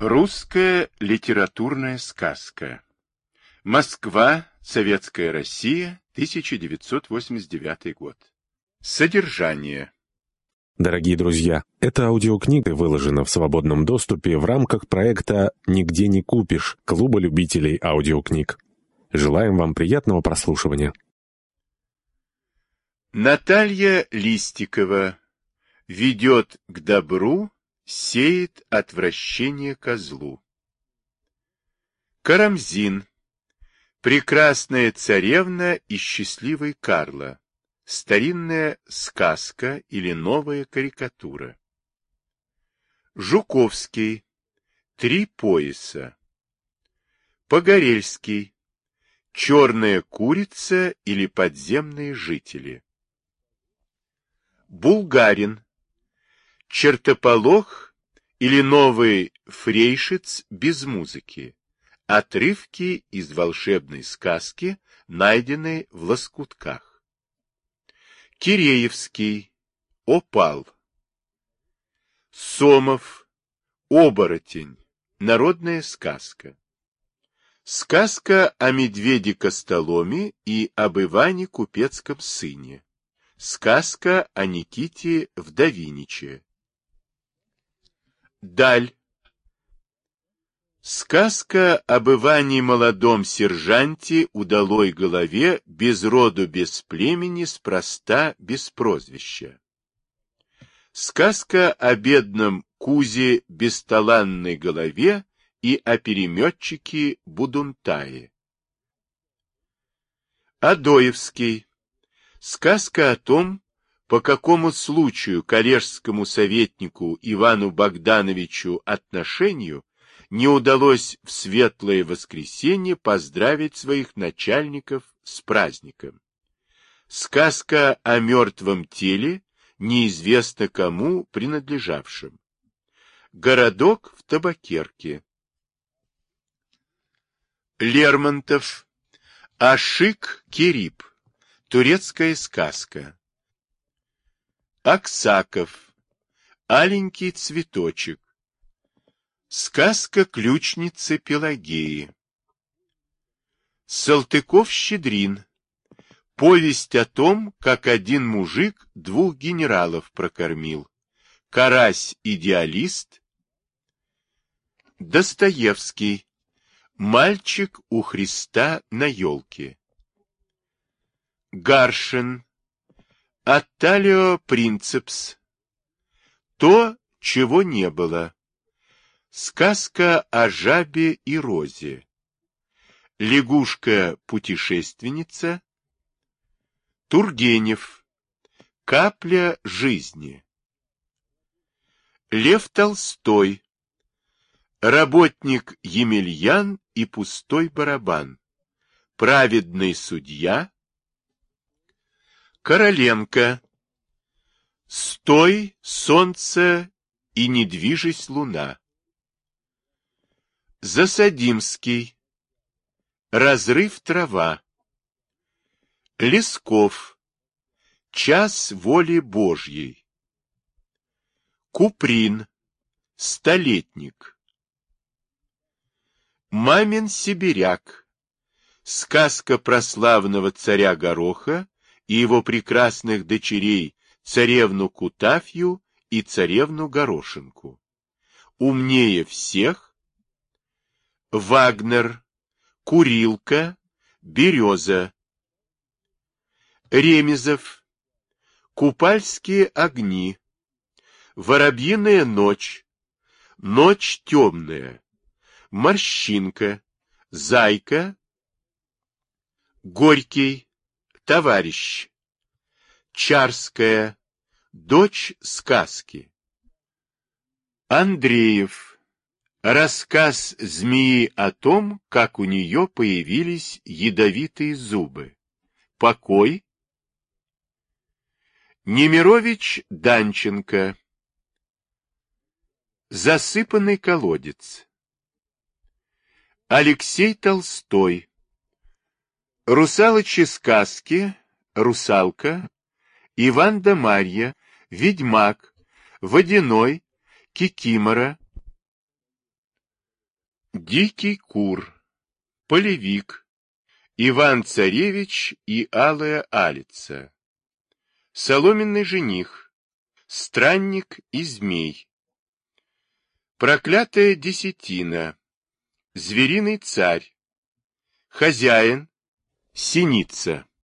Русская литературная сказка. Москва, Советская Россия, 1989 год. Содержание. Дорогие друзья, эта аудиокнига выложена в свободном доступе в рамках проекта «Нигде не купишь» Клуба любителей аудиокниг. Желаем вам приятного прослушивания. Наталья Листикова ведет к добру, сеет отвращение ко злу. Карамзин. Прекрасная царевна и счастливый Карло. Старинная сказка или новая карикатура. Жуковский. Три пояса. Погорельский. Черная курица или подземные жители. Булгарин. Чертополох или новый Фрейшиц без музыки. Отрывки из волшебной сказки, найденные в лоскутках. Киреевский. Опал. Сомов. Оборотень. Народная сказка. Сказка о медведе Костоломе и об Иване Купецком сыне. Сказка о Никите Вдовиниче. Даль. Сказка об Иване молодом сержанте, удалой голове, без роду, без племени, спроста, без прозвища. Сказка о бедном Кузе бесталанной голове и о переметчике Будунтае. Адоевский. Сказка о том, по какому случаю коллежскому советнику Ивану Богдановичу Отношению не удалось в светлое воскресенье поздравить своих начальников с праздником. Сказка о мертвом теле, неизвестно кому принадлежавшем. Городок в табакерке. Лермонтов. Ашик-Кериб. Турецкая сказка. Аксаков. Аленький цветочек. Сказка ключницы Пелагеи. Салтыков-Щедрин. Повесть о том, как один мужик двух генералов прокормил. Карась-идеалист. Достоевский. Мальчик у Христа на елке. Гаршин. Атталио Принцепс. То, чего не было. Сказка о жабе и розе. Лягушка-путешественница. Тургенев. Капля жизни. Лев Толстой. Работник Емельян и пустой барабан. Праведный судья. Короленко. Стой, солнце, и не движись луна. Засадимский. Разрыв трава. Лесков. Час воли Божьей. Куприн. Столетник. Мамин сибиряк. Сказка про славного царя Гороха и его прекрасных дочерей, царевну Кутафью и царевну Горошинку. Умнее всех. Вагнер. Курилка. Береза. Ремезов. Купальские огни. Воробьиная ночь. Ночь темная. Морщинка. Зайка. Горький. Товарищ. Чарская. Дочь сказки. Андреев. Рассказ змеи о том, как у нее появились ядовитые зубы. Покой. Немирович Данченко. Засыпанный колодец. Алексей Толстой. Русалочьи сказки. Русалка. Иван да Марья. Ведьмак. Водяной. Кикимора. Дикий кур, полевик, Иван-царевич и алая алица, соломенный жених, странник и змей, проклятая десятина, звериный царь, хозяин, синица.